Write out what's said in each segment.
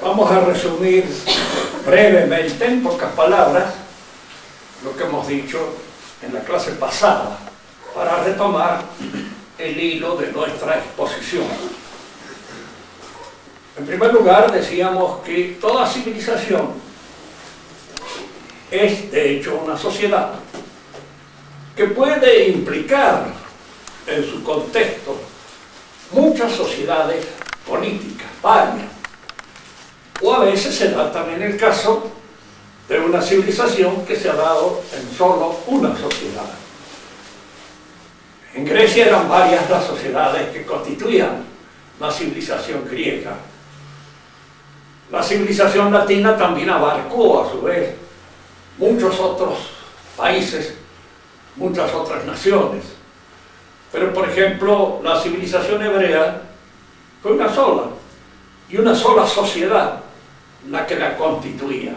Vamos a resumir brevemente, en pocas palabras, lo que hemos dicho en la clase pasada, para retomar el hilo de nuestra exposición. En primer lugar, decíamos que toda civilización es, de hecho, una sociedad que puede implicar en su contexto muchas sociedades políticas, varias. O a veces se da también el caso de una civilización que se ha dado en solo una sociedad. En Grecia eran varias las sociedades que constituían la civilización griega. La civilización latina también abarcó a su vez muchos otros países, muchas otras naciones. Pero por ejemplo, la civilización hebrea fue una sola, y una sola sociedad la que la constituía.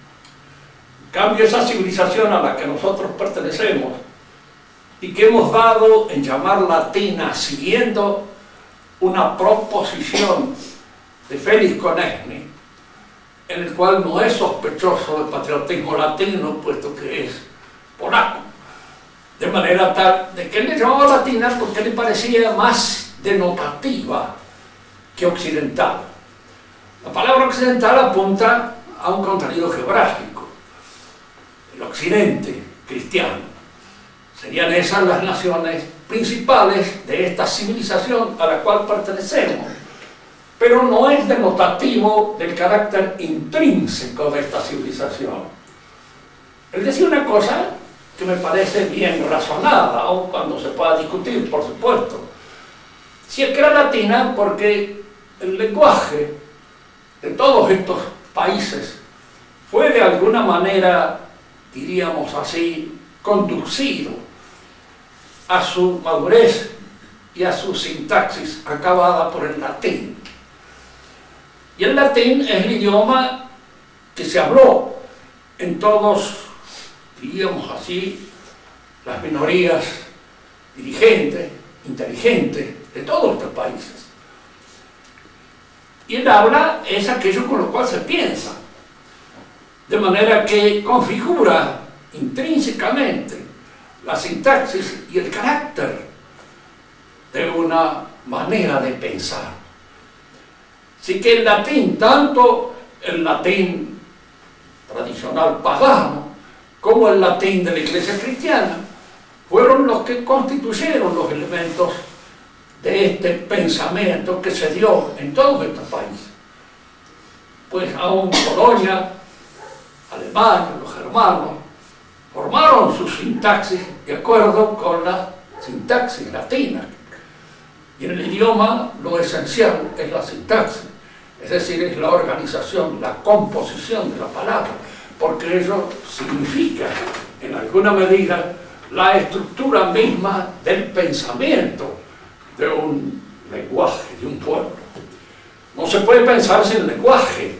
En cambio, esa civilización a la que nosotros pertenecemos y que hemos dado en llamar latina, siguiendo una proposición de Félix Konechny, en el cual no es sospechoso del patriotismo latino, puesto que es polaco, de manera tal de que él le llamaba latina porque le parecía más denotativa que occidental. La palabra occidental apunta a un contenido geográfico, el occidente cristiano. Serían esas las naciones principales de esta civilización a la cual pertenecemos, pero no es denotativo del carácter intrínseco de esta civilización. Él decía una cosa que me parece bien razonada, aun cuando se pueda discutir, por supuesto. Si es que era latina porque el lenguaje de todos estos países fue de alguna manera, diríamos así, conducido a su madurez y a su sintaxis acabada por el latín. Y el latín es el idioma que se habló en todos, diríamos así, las minorías dirigentes, inteligentes de todos estos países. Y el habla es aquello con lo cual se piensa, de manera que configura intrínsecamente la sintaxis y el carácter de una manera de pensar. Así que el latín, tanto el latín tradicional pagano como el latín de la Iglesia cristiana, fueron los que constituyeron los elementos de este pensamiento que se dio en todos estos países. Pues aún Polonia, Alemania, los germanos, formaron su sintaxis de acuerdo con la sintaxis latina. Y en el idioma lo esencial es la sintaxis, es decir, es la organización, la composición de la palabra, porque ello significa, en alguna medida, la estructura misma del pensamiento de un lenguaje, de un pueblo. No se puede pensar sin lenguaje,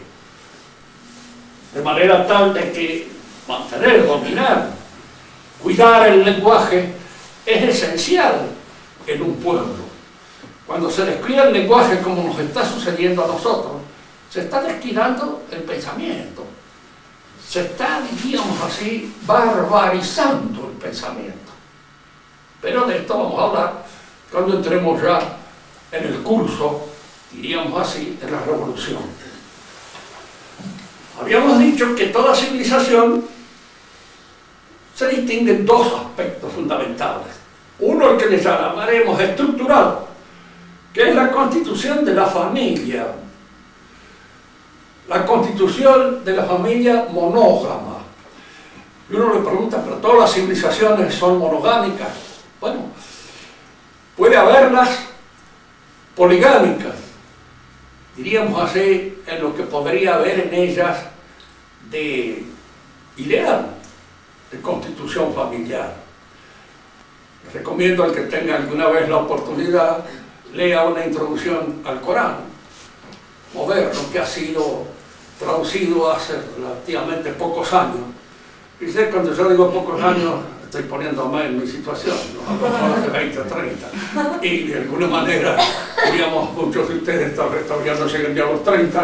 de manera tal de que mantener, dominar, cuidar el lenguaje es esencial en un pueblo. Cuando se descuida el lenguaje, como nos está sucediendo a nosotros, se está descuidando el pensamiento. Se está, diríamos así, barbarizando el pensamiento. Pero de esto vamos a hablar cuando entremos ya en el curso, diríamos así, de la revolución. Habíamos dicho que toda civilización se distingue en dos aspectos fundamentales. Uno, el que le llamaremos estructural, que es la constitución de la familia. La constitución de la familia monógama. Y uno le pregunta, ¿pero todas las civilizaciones son monogámicas? Bueno, puede haberlas poligámicas, diríamos así, en lo que podría haber en ellas de ideal de constitución familiar. Les recomiendo al que tenga alguna vez la oportunidad, lea una introducción al Corán moderno que ha sido traducido hace relativamente pocos años. Y sé, cuando yo digo pocos años, estoy poniéndome en mi situación, ¿no? De 20 o 30. Y de alguna manera, digamos, muchos de ustedes todavía no llegan ya a los 30,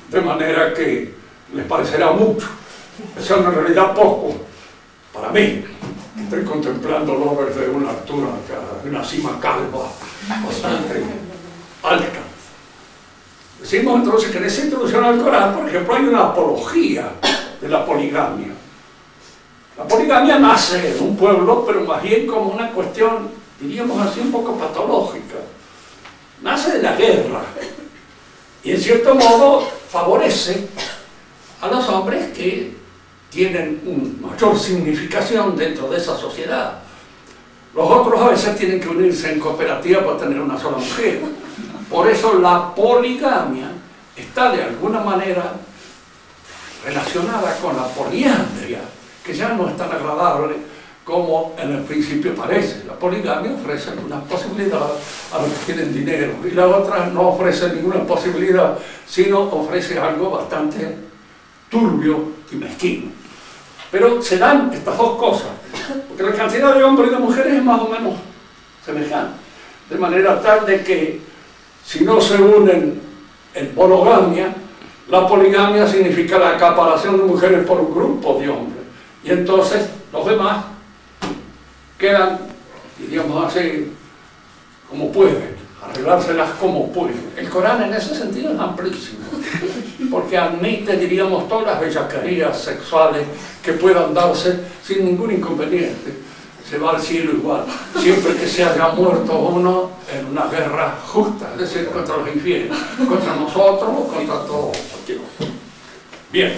de manera que les parecerá mucho. Eso en realidad poco para mí. Estoy contemplándolo desde una altura, de una cima calva bastante alta. Decimos entonces que en esa introducción al Corán, por ejemplo, hay una apología de la poligamia. La poligamia nace en un pueblo, pero más bien como una cuestión, diríamos así, un poco patológica. Nace de la guerra y en cierto modo favorece a los hombres que tienen una mayor significación dentro de esa sociedad. Los otros a veces tienen que unirse en cooperativa para tener una sola mujer. Por eso la poligamia está de alguna manera relacionada con la poliandria, que ya no es tan agradable como en el principio parece. La poligamia ofrece una posibilidad a los que tienen dinero y la otra no ofrece ninguna posibilidad, sino ofrece algo bastante turbio y mezquino. Pero se dan estas dos cosas, porque la cantidad de hombres y de mujeres es más o menos semejante, de manera tal de que si no se unen en monogamia, la poligamia significa la acaparación de mujeres por un grupo de hombres, y entonces los demás quedan, diríamos así, como pueden, arreglárselas como pueden. El Corán en ese sentido es amplísimo, porque admite, diríamos, todas las bellaquerías sexuales que puedan darse sin ningún inconveniente. Se va al cielo igual, siempre que se haya muerto uno en una guerra justa, es decir, contra los infieles, contra nosotros o contra todos. Bien,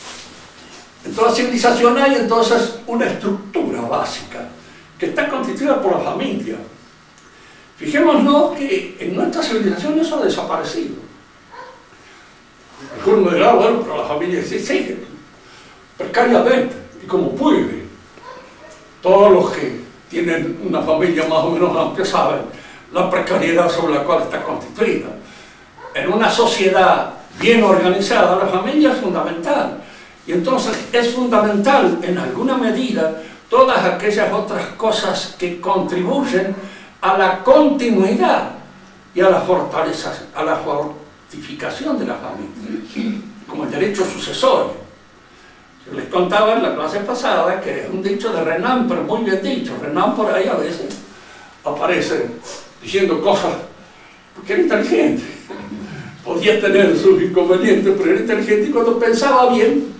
en toda civilización hay entonces una estructura básica que está constituida por la familia. Fijémonos que en nuestra civilización eso ha desaparecido. Algunos me dirán, bueno, pero la familia sí sigue, precariamente, y como puede. Todos los que tienen una familia más o menos amplia saben la precariedad sobre la cual está constituida. En una sociedad bien organizada, la familia es fundamental. Y entonces es fundamental, en alguna medida, todas aquellas otras cosas que contribuyen a la continuidad y a la fortaleza, a la fortificación de la familia, como el derecho sucesorio. Yo les contaba en la clase pasada que es un dicho de Renan, pero muy bien dicho. Renan por ahí a veces aparece diciendo cosas, porque era inteligente. Podía tener sus inconvenientes, pero era inteligente, y cuando pensaba bien,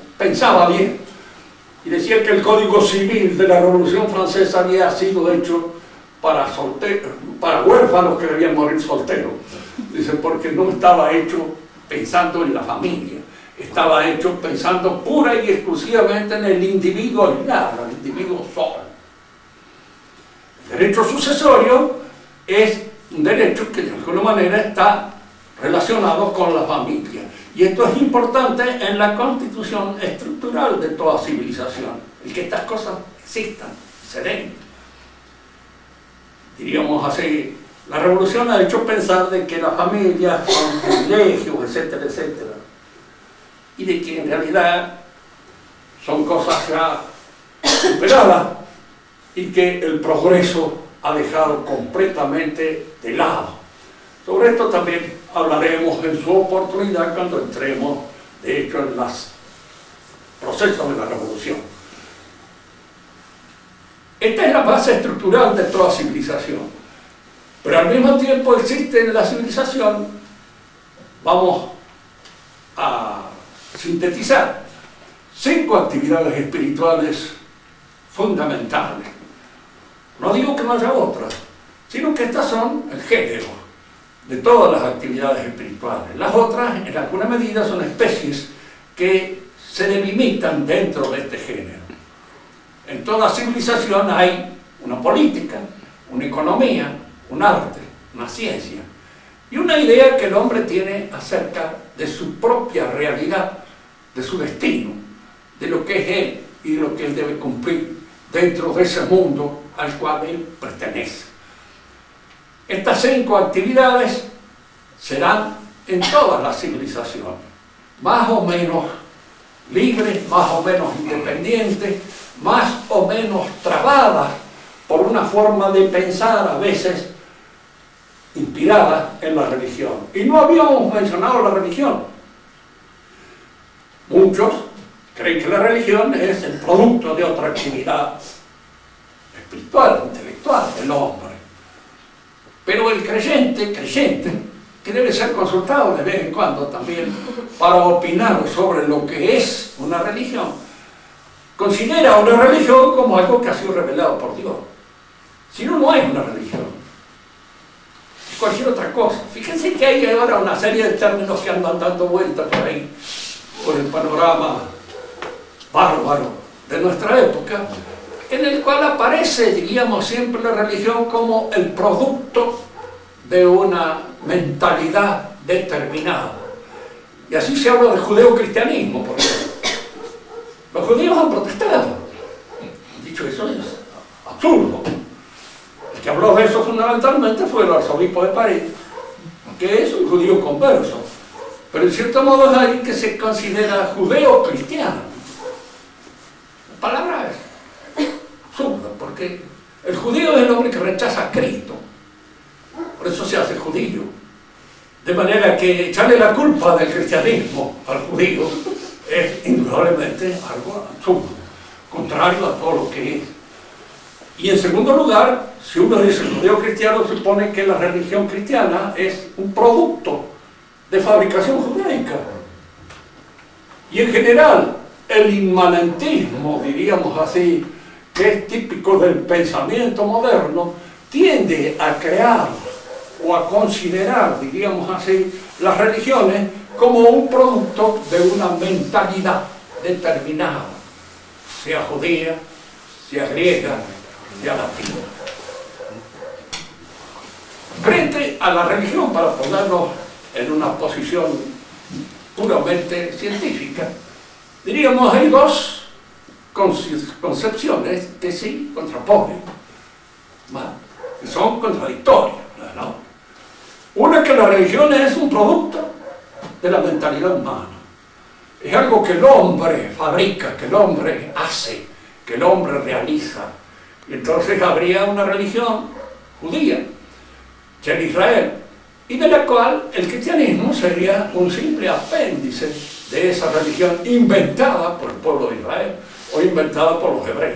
y decía que el Código Civil de la Revolución Francesa había sido hecho para huérfanos que debían morir solteros. Dice, porque no estaba hecho pensando en la familia, estaba hecho pensando pura y exclusivamente en el individuo aislado, el individuo solo. El derecho sucesorio es un derecho que de alguna manera está relacionado con la familia. Y esto es importante en la constitución estructural de toda civilización, el que estas cosas existan, se den. Diríamos así, la revolución ha hecho pensar de que las familias son privilegios, etcétera, etcétera, y de que en realidad son cosas ya superadas y que el progreso ha dejado completamente de lado. Sobre esto también hablaremos en su oportunidad cuando entremos, de hecho, en los procesos de la revolución. Esta es la base estructural de toda civilización, pero al mismo tiempo existe en la civilización, vamos a sintetizar, 5 actividades espirituales fundamentales. No digo que no haya otras, sino que estas son el género de todas las actividades espirituales. Las otras, en alguna medida, son especies que se delimitan dentro de este género. En toda civilización hay una política, una economía, un arte, una ciencia y una idea que el hombre tiene acerca de su propia realidad, de su destino, de lo que es él y de lo que él debe cumplir dentro de ese mundo al cual él pertenece. Estas 5 actividades serán en todas las civilizaciones, más o menos libres, más o menos independientes, más o menos trabadas por una forma de pensar a veces inspirada en la religión. Y no habíamos mencionado la religión. Muchos creen que la religión es el producto de otra actividad espiritual, intelectual del hombre. Pero el creyente, que debe ser consultado de vez en cuando también para opinar sobre lo que es una religión, considera una religión como algo que ha sido revelado por Dios. Si no, no es una religión. Es cualquier otra cosa. Fíjense que hay ahora una serie de términos que andan dando vueltas por ahí, por el panorama bárbaro de nuestra época, en el cual aparece, diríamos siempre, la religión como el producto de una mentalidad determinada. Y así se habla del judeocristianismo, por ejemplo. Los judíos han protestado. Han dicho, eso es absurdo. El que habló de eso fundamentalmente fue el arzobispo de París, que es un judío converso, pero en cierto modo es alguien que se considera judeo-cristiano. La palabra es absurda, porque el judío es el hombre que rechaza a Cristo, por eso se hace judío. De manera que echarle la culpa del cristianismo al judío es indudablemente algo absurdo, contrario a todo lo que es. Y en segundo lugar, si uno dice judío cristiano, supone que la religión cristiana es un producto de fabricación judaica. Y en general, el inmanentismo, diríamos así, que es típico del pensamiento moderno, tiende a crear o a considerar, diríamos así, las religiones como un producto de una mentalidad determinada, sea judía, sea griega, sea latina. Frente a la religión, para ponernos en una posición puramente científica, diríamos hay dos concepciones que se contraponen, que son contradictorias, ¿no? Una, que la religión es un producto de la mentalidad humana. Es algo que el hombre fabrica, que el hombre hace, que el hombre realiza. Y entonces habría una religión judía, ya en Israel, y de la cual el cristianismo sería un simple apéndice de esa religión inventada por el pueblo de Israel o inventada por los hebreos.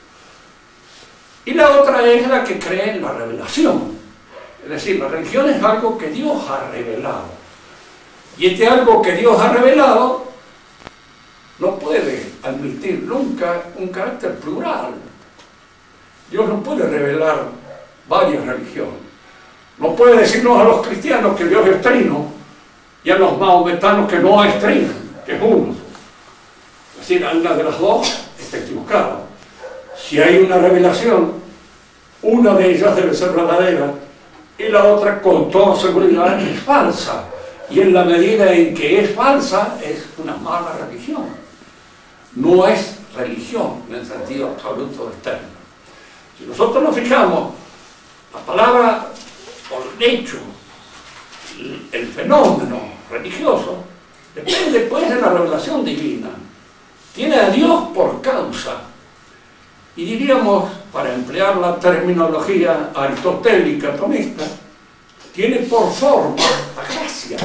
Y la otra es la que cree en la revelación. Es decir, la religión es algo que Dios ha revelado. Y este algo que Dios ha revelado no puede admitir nunca un carácter plural. Dios no puede revelar varias religiones. No puede decirnos a los cristianos que Dios es trino y a los mahometanos que no es trino, que es uno. Es decir, una de las dos está equivocada. Si hay una revelación, una de ellas debe ser verdadera y la otra, con toda seguridad, es falsa. Y en la medida en que es falsa, es una mala religión. No es religión en el sentido absoluto del término. Si nosotros nos fijamos, la palabra o el hecho, el fenómeno religioso, depende pues de la revelación divina. Tiene a Dios por causa. Y diríamos, para emplear la terminología aristotélica tomista, tiene por forma la gracia.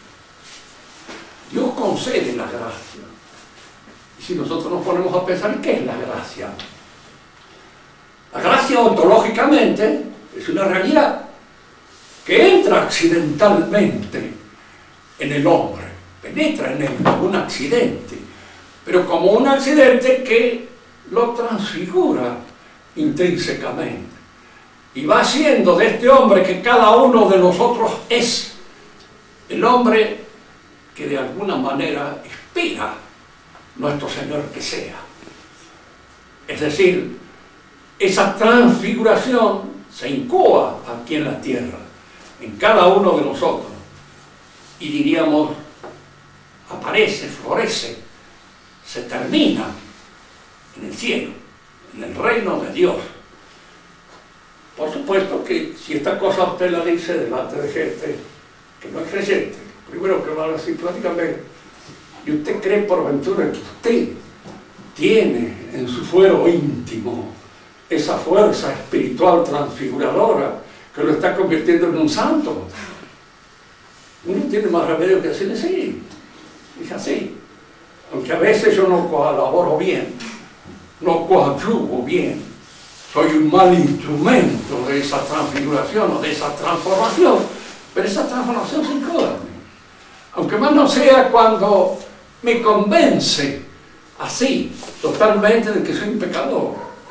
Dios concede la gracia. Y si nosotros nos ponemos a pensar, ¿qué es la gracia? La gracia ontológicamente es una realidad que entra accidentalmente en el hombre, penetra en él como un accidente, pero como un accidente que lo transfigura intrínsecamente y va haciendo de este hombre que cada uno de nosotros es, el hombre que de alguna manera espera nuestro Señor que sea. Es decir, esa transfiguración se incoa aquí en la tierra, en cada uno de nosotros, y diríamos, aparece, florece, se termina en el cielo, en el reino de Dios. Por supuesto que si esta cosa usted la dice delante de gente que no es creyente, primero que van a decir prácticamente, y usted cree por ventura que usted tiene en su fuero íntimo esa fuerza espiritual transfiguradora que lo está convirtiendo en un santo, uno tiene más remedio que decirle sí, es así. aunque a veces yo no colaboro bien, no coadyuvo bien, soy un mal instrumento de esa transfiguración o de esa transformación, pero esa transformación se incorpora. Aunque más no sea cuando me convence así, totalmente, de que soy un pecador,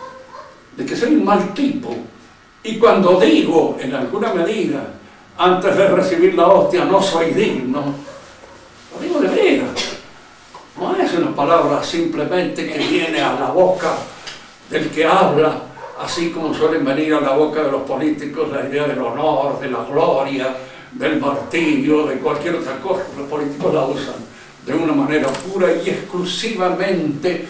de que soy un mal tipo, y cuando digo, en alguna medida, antes de recibir la hostia, no soy digno, lo digo de veras. No es una palabra simplemente que viene a la boca del que habla, así como suelen venir a la boca de los políticos la idea del honor, de la gloria, del martirio, de cualquier otra cosa. Los políticos la usan de una manera pura y exclusivamente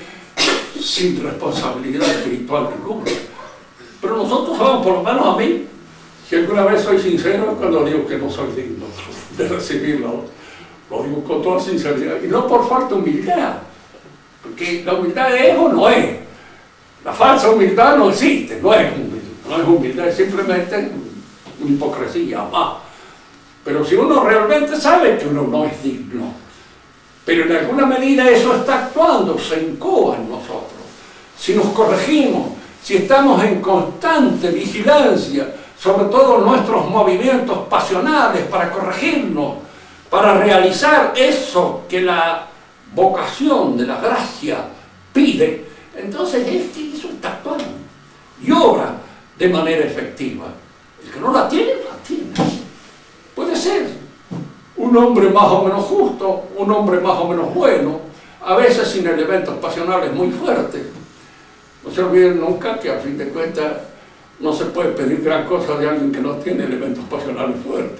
sin responsabilidad espiritual ninguna. Pero nosotros sabemos, por lo menos a mí, si alguna vez soy sincero cuando digo que no soy digno de recibirlo, lo digo con toda sinceridad, y no por falta de humildad, porque la humildad es o no es. La falsa humildad no existe, no es humildad, es simplemente una hipocresía más. Pero si uno realmente sabe que uno no es digno, pero en alguna medida eso está actuando, se incoa en nosotros. Si nos corregimos, si estamos en constante vigilancia sobre todos nuestros movimientos pasionales para corregirnos, para realizar eso que la vocación de la gracia pide, entonces es que eso está actuando y obra de manera efectiva. El que no la tiene, la tiene. Puede ser un hombre más o menos justo, un hombre más o menos bueno, a veces sin elementos pasionales muy fuertes. No se olviden nunca que a fin de cuentas no se puede pedir gran cosa de alguien que no tiene elementos pasionales fuertes,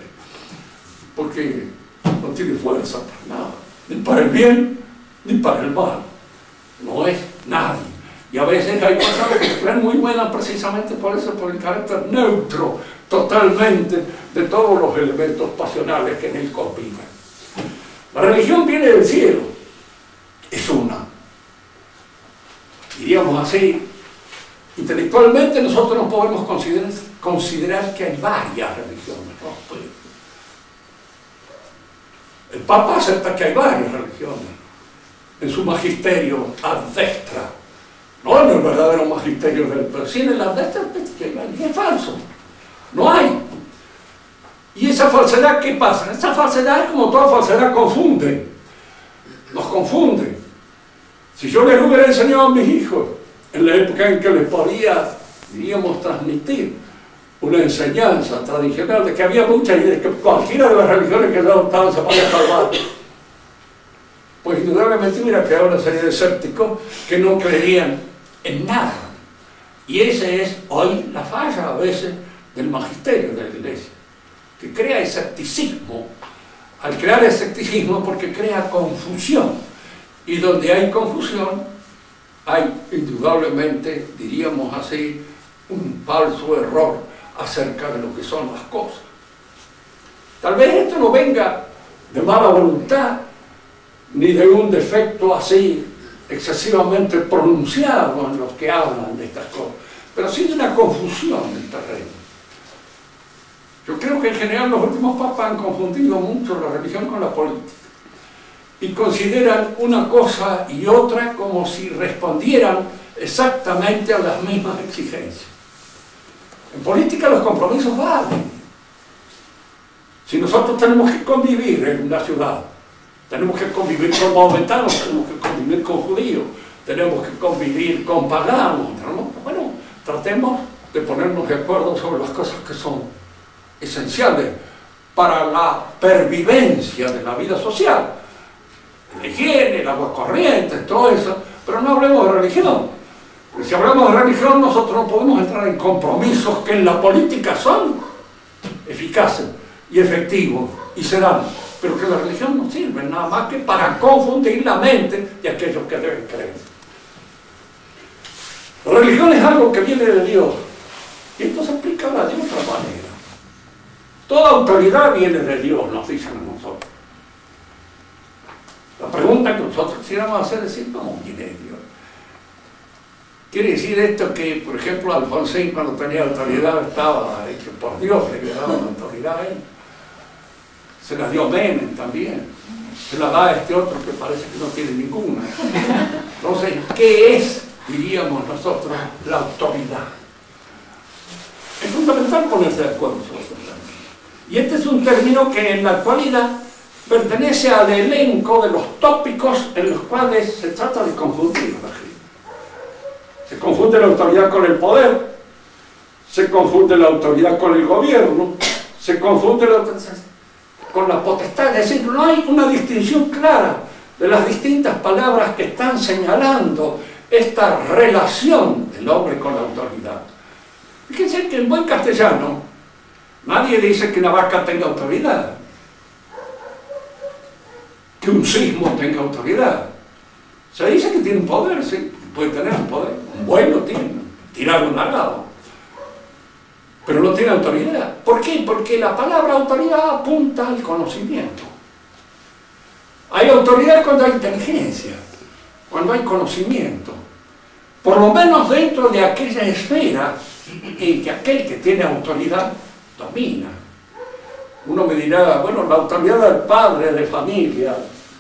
porque no tiene fuerza para nada, ni para el bien ni para el mal. No es nadie. Y a veces hay personas que se creen muy buenas precisamente por eso, por el carácter neutro totalmente de todos los elementos pasionales que en él conviven. La religión viene del cielo, es una. Diríamos así, intelectualmente nosotros no podemos considerar que hay varias religiones, ¿no? Pues, el Papa acepta que hay varias religiones en su magisterio ad destra, no en el verdadero magisterio del pero sí en el ad destra, que es falso, no hay. Y esa falsedad, ¿qué pasa? Esa falsedad, como toda falsedad, confunde, nos confunde. Si yo les hubiera enseñado a mis hijos en la época en que les podía, diríamos, transmitir una enseñanza tradicional de que había muchas y de que cualquiera de las religiones que yo adoptaba se podía salvar, pues indudablemente hubiera quedado una serie de escépticos que no creerían en nada. Y esa es hoy la falla a veces del magisterio de la Iglesia, que crea escepticismo. Al crear escepticismo, porque crea confusión, y donde hay confusión hay indudablemente, diríamos así, un falso error acerca de lo que son las cosas. Tal vez esto no venga de mala voluntad ni de un defecto así excesivamente pronunciado en los que hablan de estas cosas, pero sí de una confusión del terreno. Yo creo que en general los últimos papas han confundido mucho la religión con la política y consideran una cosa y otra como si respondieran exactamente a las mismas exigencias. En política los compromisos valen. Si nosotros tenemos que convivir en una ciudad, tenemos que convivir con maometanos, tenemos que convivir con judíos, tenemos que convivir con paganos, bueno, tratemos de ponernos de acuerdo sobre las cosas que son esenciales para la pervivencia de la vida social, la higiene, el agua corriente, todo eso, pero no hablemos de religión. Porque si hablamos de religión, nosotros no podemos entrar en compromisos que en la política son eficaces y efectivos y serán, pero que la religión no sirve nada más que para confundir la mente de aquellos que deben creer. La religión es algo que viene de Dios, y esto se explica ahora de otra manera. Toda autoridad viene de Dios, nos dicen a nosotros. La pregunta que nosotros quisiéramos hacer es decir, ¿cómo viene de Dios? Quiere decir esto que, por ejemplo, Alfonsín, cuando tenía autoridad, estaba hecho por Dios, le había dado la autoridad a él. se la dio Menem también, se la da a este otro que parece que no tiene ninguna. Entonces, ¿qué es, diríamos nosotros, la autoridad? Es fundamental ponerse de acuerdo sobre este término. Y este es un término que en la actualidad pertenece al elenco de los tópicos en los cuales se trata de confundir a la gente. Se confunde la autoridad con el poder, se confunde la autoridad con el gobierno, se confunde con la potestad. Es decir, no hay una distinción clara de las distintas palabras que están señalando esta relación del hombre con la autoridad. Fíjense que en buen castellano nadie dice que una vaca tenga autoridad, que un sismo tenga autoridad. Se dice que tiene un poder, sí, puede tener un poder. Un buey lo tiene, tirar un arado, pero no tiene autoridad. ¿Por qué? Porque la palabra autoridad apunta al conocimiento. Hay autoridad cuando hay inteligencia, cuando hay conocimiento, por lo menos dentro de aquella esfera en que aquel que tiene autoridad domina. Uno me dirá, bueno, la autoridad del padre de familia.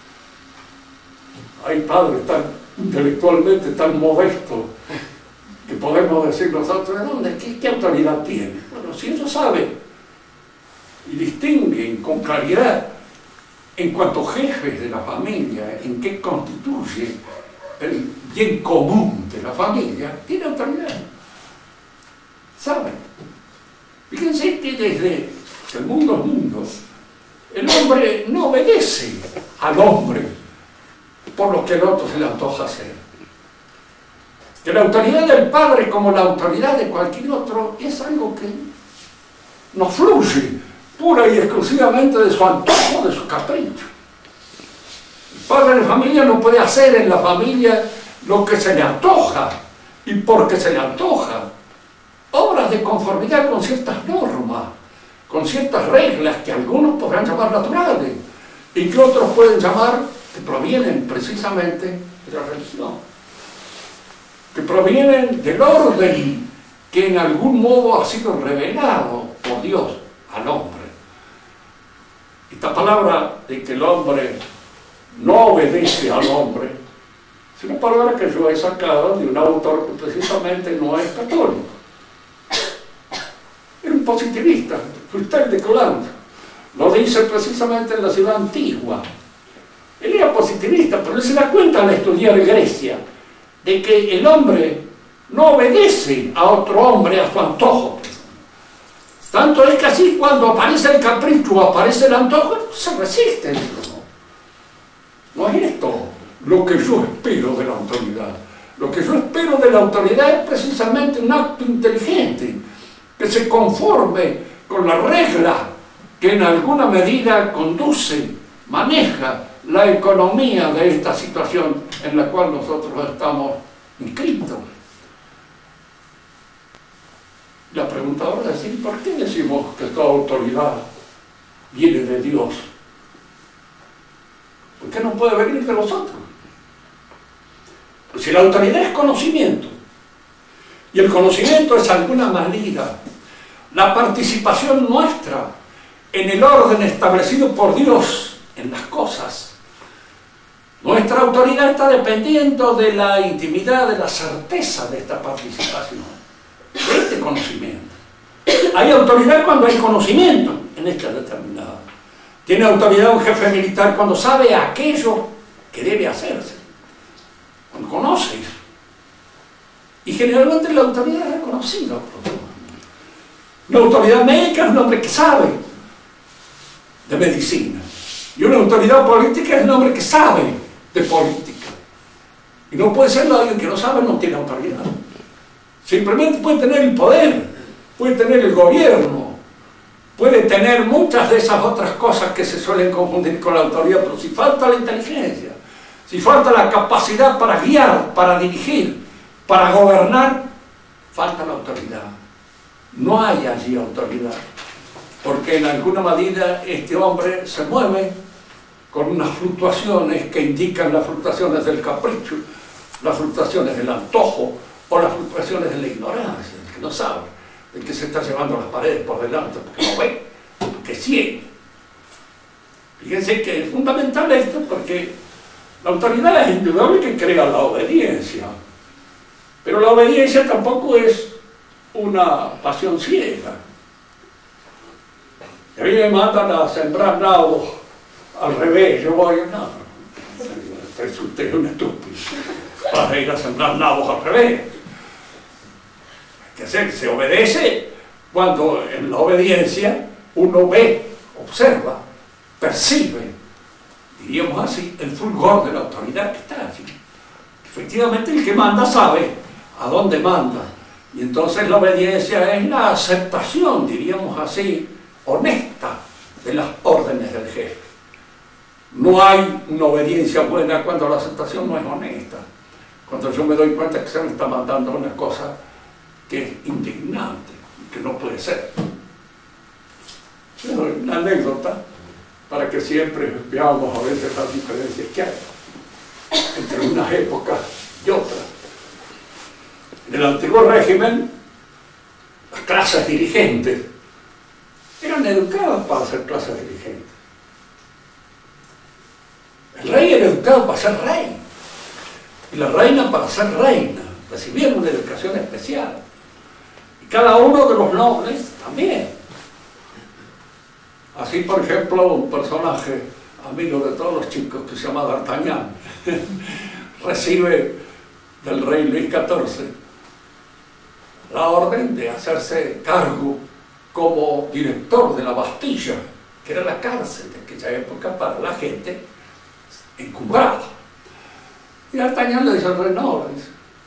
Hay padres tan intelectualmente tan modestos que podemos decir nosotros, ¿de dónde? ¿Qué autoridad tiene? Bueno, si ellos saben y distinguen con claridad en cuanto jefes de la familia, en qué constituye el bien común de la familia, tiene autoridad. ¿Saben? Fíjense que desde el mundo es mundo, el hombre no obedece al hombre por lo que el otro se le antoja hacer. Que la autoridad del padre, como la autoridad de cualquier otro, es algo que no fluye pura y exclusivamente de su antojo, de su capricho. El padre de familia no puede hacer en la familia lo que se le antoja, y porque se le antoja, obras de conformidad con ciertas normas, con ciertas reglas que algunos podrán llamar naturales y que otros pueden llamar que provienen precisamente de la religión, que provienen del orden que en algún modo ha sido revelado por Dios al hombre. Esta palabra de que el hombre no obedece al hombre es una palabra que yo he sacado de un autor que precisamente no es católico. Era un positivista, Gustave de Coulomb. Lo dice precisamente en la ciudad antigua. Él era positivista, pero él se da cuenta al estudiar Grecia de que el hombre no obedece a otro hombre a su antojo. Tanto es que así cuando aparece el capricho o aparece el antojo, se resiste. No es esto lo que yo espero de la autoridad. Lo que yo espero de la autoridad es precisamente un acto inteligente, que se conforme con la regla que en alguna medida conduce, maneja la economía de esta situación en la cual nosotros estamos inscritos. La pregunta ahora es decir, ¿por qué decimos que toda autoridad viene de Dios? ¿Por qué no puede venir de nosotros? Pues si la autoridad es conocimiento, y el conocimiento es alguna medida la participación nuestra en el orden establecido por Dios en las cosas, nuestra autoridad está dependiendo de la intimidad, de la certeza de esta participación, de este conocimiento. Hay autoridad cuando hay conocimiento en esta determinada. Tiene autoridad un jefe militar cuando sabe aquello que debe hacerse, cuando conoce. Y generalmente la autoridad es reconocida por Dios. Una autoridad médica es un hombre que sabe de medicina. Y una autoridad política es un hombre que sabe de política. Y no puede ser alguien que no sabe, no tiene autoridad. Simplemente puede tener el poder, puede tener el gobierno, puede tener muchas de esas otras cosas que se suelen confundir con la autoridad, pero si falta la inteligencia, si falta la capacidad para guiar, para dirigir, para gobernar, falta la autoridad. No hay allí autoridad, porque en alguna medida este hombre se mueve con unas fluctuaciones que indican las fluctuaciones del capricho, las fluctuaciones del antojo o las fluctuaciones de la ignorancia, del que no sabe, del que se está llevando las paredes por delante porque no ve, porque ciega. Fíjense que es fundamental esto porque la autoridad es indudable que crea la obediencia, pero la obediencia tampoco es una pasión ciega. A mí me mandan a sembrar nabos al revés, yo voy, no, usted es un estúpido para ir a sembrar nabos al revés. Hay que hacer, se obedece cuando en la obediencia uno ve, observa, percibe, diríamos así, el fulgor de la autoridad que está allí. Efectivamente el que manda sabe a dónde manda, y entonces la obediencia es la aceptación, diríamos así, honesta de las órdenes del jefe. No hay una obediencia buena cuando la aceptación no es honesta, cuando yo me doy cuenta que se me está mandando una cosa que es indignante, que no puede ser. Pero una anécdota para que siempre veamos a veces las diferencias que hay entre unas épocas y otras. En el antiguo régimen, las clases dirigentes eran educadas para ser clases dirigentes. El rey era educado para ser rey, y la reina para ser reina. Recibían una educación especial. Y cada uno de los nobles también. Así, por ejemplo, un personaje amigo de todos los chicos que se llama D'Artagnan recibe del rey Luis XIV la orden de hacerse cargo como director de la Bastilla, que era la cárcel de aquella época para la gente encumbrada. Y D'Artagnan le dice al rey, no, le dice,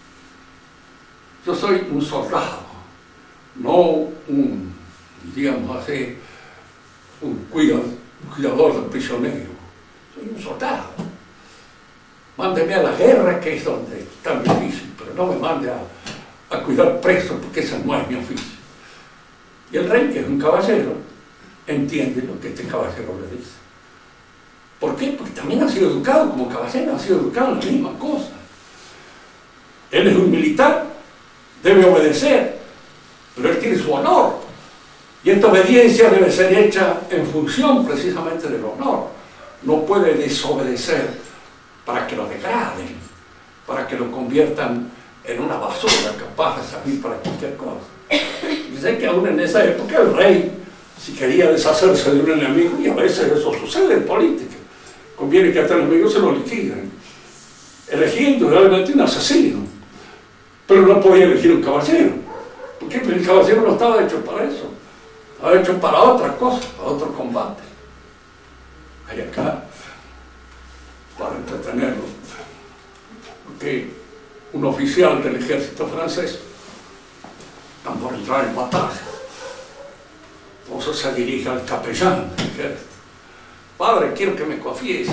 yo soy un soldado, no un, digamos así, un cuidador del prisionero, soy un soldado. Mándeme a la guerra, que es donde es tan difícil, pero no me mande a cuidar presos, porque ese no es mi oficio. Y el rey, que es un caballero, entiende lo que este caballero le dice. ¿Por qué? Porque también ha sido educado como caballero, ha sido educado en la misma cosa. Él es un militar, debe obedecer, pero él tiene su honor. Y esta obediencia debe ser hecha en función precisamente del honor. No puede desobedecer para que lo degraden, para que lo conviertan en una basura capaz de servir para cualquier cosa. Y sé que aún en esa época el rey, si quería deshacerse de un enemigo, y a veces eso sucede en política, conviene que a este enemigo se lo liquiden. Elegía indudablemente un asesino, pero no podía elegir un caballero, porque el caballero no estaba hecho para eso. Estaba hecho para otra cosa, para otro combate. Hay acá, para entretenerlo, porque un oficial del ejército francés está por entrar en batalla. Entonces se dirige al capellán del ejército. Padre, quiero que me confieses.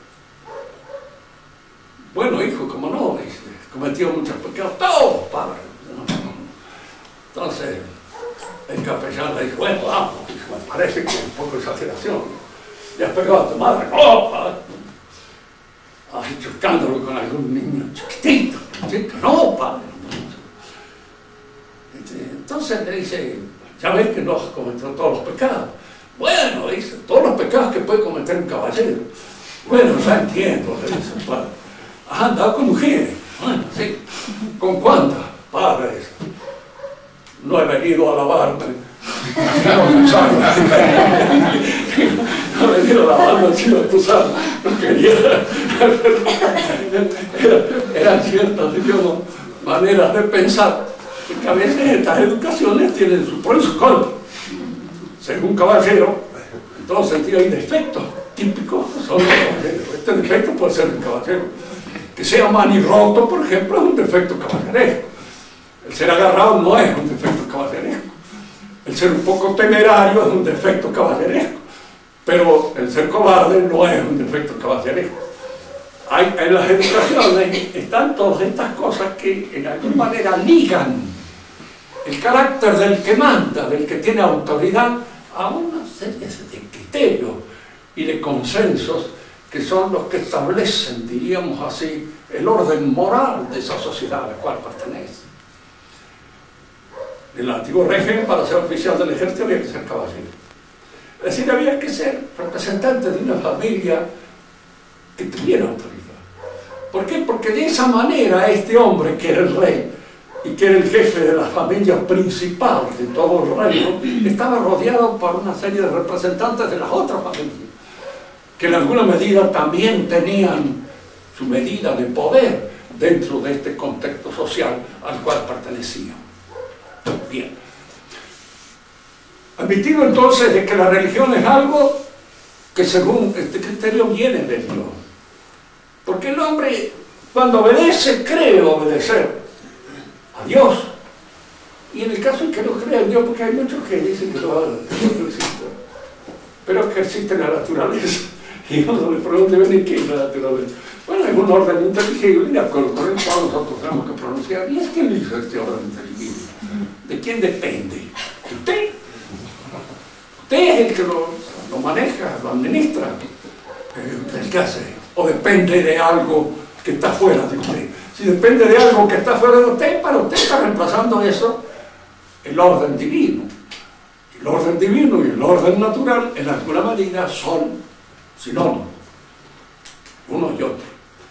Bueno, hijo, como no, dice, cometió muchos pecados. Todos, padre. Entonces el capellán le dijo, bueno, vamos, me parece que es un poco de exageración. ¿Le has pegado a tu madre? No, padre. ¿Has hecho escándalo con algún niño chiquitito? No, padre. Entonces le dice, ya ves que no has cometido todos los pecados. Bueno, dice, todos los pecados que puede cometer un caballero. Bueno, ya entiendo, le dice el padre. ¿Has andado con mujeres? Bueno, sí. ¿Con cuántas? Padre, dice, no he venido a lavarme. No he venido a lavarme, sino tú sabes, no quería. Eran ciertas, digamos, maneras de pensar, porque a veces estas educaciones tienen sus pros y sus contras. Según un caballero, en todo sentido hay defectos típicos que son los caballeros. Este defecto puede ser un caballero. Que sea manirroto, por ejemplo, es un defecto caballeresco. El ser agarrado no es un defecto caballeresco. El ser un poco temerario es un defecto caballeresco. Pero el ser cobarde no es un defecto caballeresco. En las educaciones están todas estas cosas que en alguna manera ligan el carácter del que manda, del que tiene autoridad, a una serie de criterios y de consensos que son los que establecen, diríamos así, el orden moral de esa sociedad a la cual pertenece. En el antiguo régimen, para ser oficial del ejército había que ser caballero. Es decir, había que ser representante de una familia que tuviera autoridad. ¿Por qué? Porque de esa manera este hombre, que era el rey y que era el jefe de la familia principal de todo el reino, estaba rodeado por una serie de representantes de las otras familias, que en alguna medida también tenían su medida de poder dentro de este contexto social al cual pertenecían. Bien. Admitido entonces de que la religión es algo que según este criterio viene de Dios. Porque el hombre, cuando obedece, cree obedecer a Dios. Y en el caso en que no crea en Dios, porque hay muchos que dicen que no existe, pero que existe la naturaleza. Y uno le pregunta, ¿qué es la naturaleza? Bueno, es un orden inteligible, de acuerdo con el cual nosotros tenemos que pronunciar. ¿Y es quién hizo este orden inteligible? ¿De quién depende? ¿De usted? Usted es el que lo maneja, lo administra, el que hace. O depende de algo que está fuera de usted. Si depende de algo que está fuera de usted, para usted está reemplazando eso el orden divino. El orden divino y el orden natural, en alguna medida, son sinónimos, uno y otro.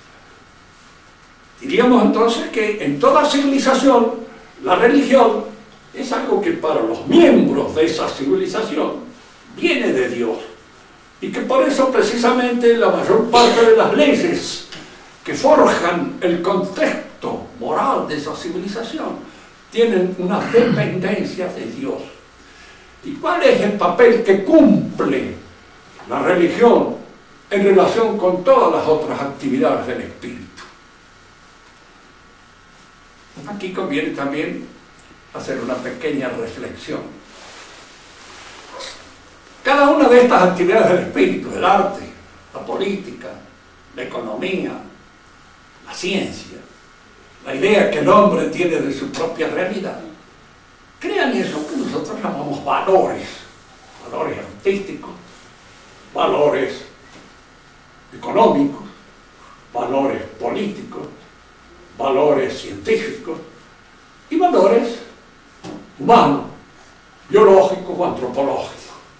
Diríamos entonces que en toda civilización, la religión es algo que para los miembros de esa civilización viene de Dios. Y que por eso precisamente la mayor parte de las leyes que forjan el contexto moral de esa civilización tienen una dependencia de Dios. ¿Y cuál es el papel que cumple la religión en relación con todas las otras actividades del espíritu? Aquí conviene también hacer una pequeña reflexión. Cada una de estas actividades del espíritu, el arte, la política, la economía, la ciencia, la idea que el hombre tiene de su propia realidad, crean eso que nosotros llamamos valores, valores artísticos, valores económicos, valores políticos, valores científicos y valores humanos, biológicos o antropológicos.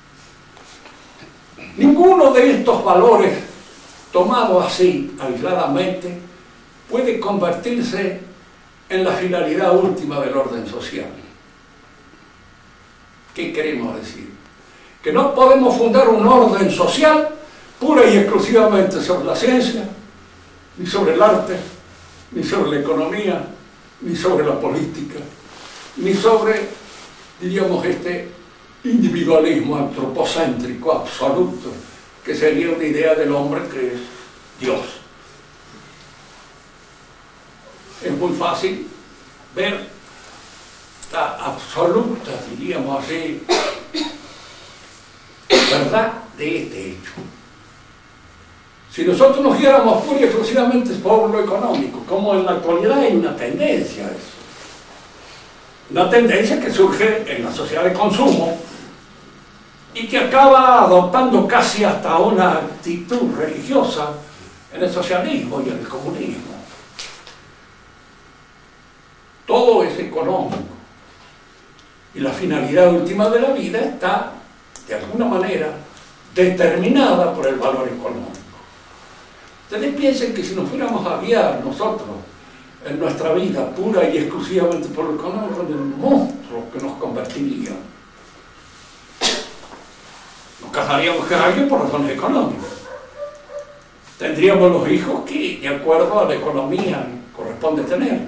Ninguno de estos valores, tomados así, aisladamente, puede convertirse en la finalidad última del orden social. ¿Qué queremos decir? Que no podemos fundar un orden social pura y exclusivamente sobre la ciencia, ni sobre el arte, ni sobre la economía, ni sobre la política, ni sobre, diríamos, este individualismo antropocéntrico absoluto, que sería una idea del hombre que es Dios. Es muy fácil ver la absoluta, diríamos así, verdad de este hecho. Si nosotros nos guiáramos pura y exclusivamente por lo económico, como en la actualidad hay una tendencia a eso, una tendencia que surge en la sociedad de consumo y que acaba adoptando casi hasta una actitud religiosa en el socialismo y en el comunismo. Todo es económico y la finalidad última de la vida está, de alguna manera, determinada por el valor económico. Ustedes piensen que si nos fuéramos a guiar nosotros en nuestra vida pura y exclusivamente por lo económico, en el monstruo que nos convertiría. Nos casaríamos con alguien por razones económicas. Tendríamos los hijos que, de acuerdo a la economía, corresponde tenerlos.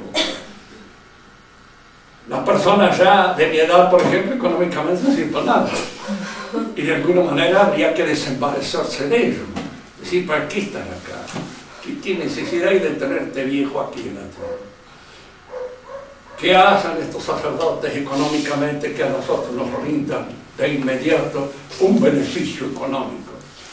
Las personas ya de mi edad, por ejemplo, económicamente no sirven nada. Y de alguna manera habría que desembarazarse de ellos. Es decir, ¿para qué están acá? ¿Qué necesidad hay de tenerte viejo aquí en la tierra? ¿Qué hacen estos sacerdotes económicamente que a nosotros nos rindan de inmediato un beneficio económico?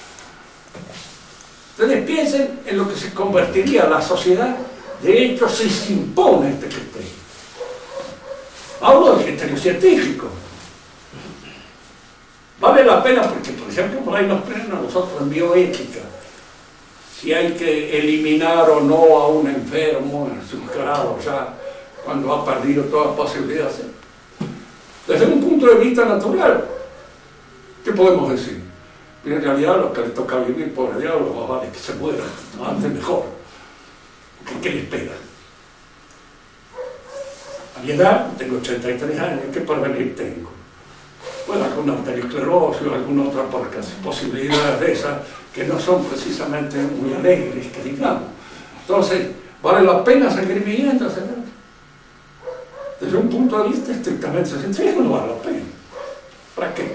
Ustedes piensen en lo que se convertiría la sociedad, de hecho, si se impone este criterio. Hablo del criterio científico. Vale la pena porque, por ejemplo, por ahí nos ponen a nosotros en bioética si hay que eliminar o no a un enfermo en sus grados ya cuando ha perdido toda posibilidad de hacer. Desde un punto de vista natural, ¿qué podemos decir? pero en realidad lo que le toca vivir, pobre diablo, más vale que se muera, antes mejor. Porque ¿qué le espera? A mi edad, tengo 83 años, ¿qué porvenir tengo? Bueno, alguna arteriosclerosis o alguna otra posibilidad de esas que no son precisamente muy alegres, que digamos. Entonces, ¿vale la pena seguir viviendo? Desde un punto de vista estrictamente científico no vale la pena. ¿Para qué?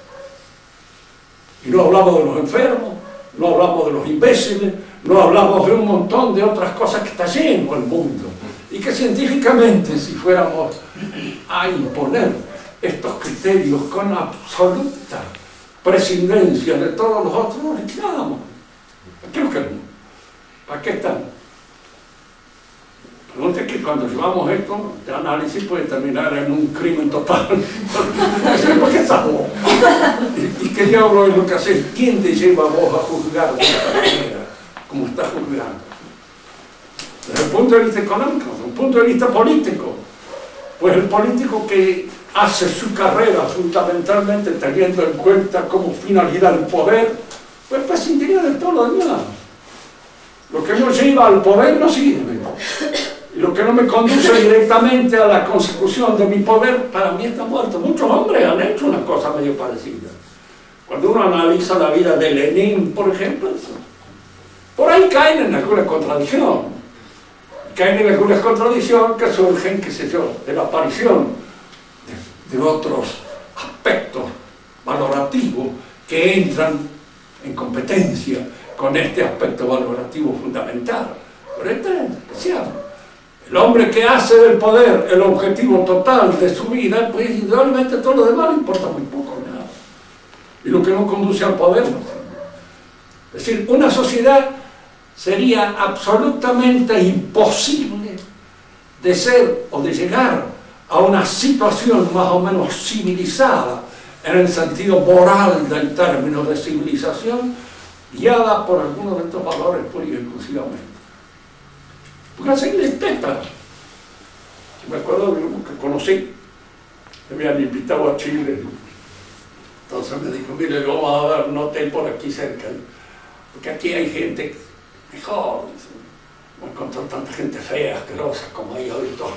Y no hablamos de los enfermos, no hablamos de los imbéciles, no hablamos de un montón de otras cosas que está lleno el mundo. Y que científicamente, si fuéramos a imponer estos criterios con absoluta prescindencia de todos los otros, nos liquidábamos. Creo que no. ¿Para qué están? Pregunta que cuando llevamos esto de análisis puede terminar en un crimen total. ¿Por qué estamos? ¿Y qué diablo es lo que haces? ¿Quién te lleva a vos a juzgar de esta manera, como estás juzgando? Desde el punto de vista económico, desde el punto de vista político, pues el político que hace su carrera fundamentalmente teniendo en cuenta como finalidad el poder, pues prescindiría de todo lo demás. Lo que no lleva al poder no sirve. Y lo que no me conduce directamente a la consecución de mi poder, para mí está muerto. Muchos hombres han hecho una cosa medio parecida. Cuando uno analiza la vida de Lenin, por ejemplo, por ahí caen en alguna contradicción. Caen en algunas contradicciones que surgen, qué sé yo, de la aparición de otros aspectos valorativos que entran en competencia con este aspecto valorativo fundamental. Pero este es especial. El hombre que hace del poder el objetivo total de su vida, pues indudablemente todo lo demás le importa muy poco, nada. Y lo que no conduce al poder, no. Es decir, una sociedad sería absolutamente imposible de ser o de llegar a una situación más o menos civilizada en el sentido moral del término de civilización, guiada por algunos de estos valores pura y exclusivamente. Porque así le intenta. Me acuerdo de uno que conocí, me habían invitado a Chile, entonces me dijo, mire, le vamos a dar un hotel por aquí cerca, porque aquí hay gente mejor, no encontró tanta gente fea, asquerosa como hay hoy todos.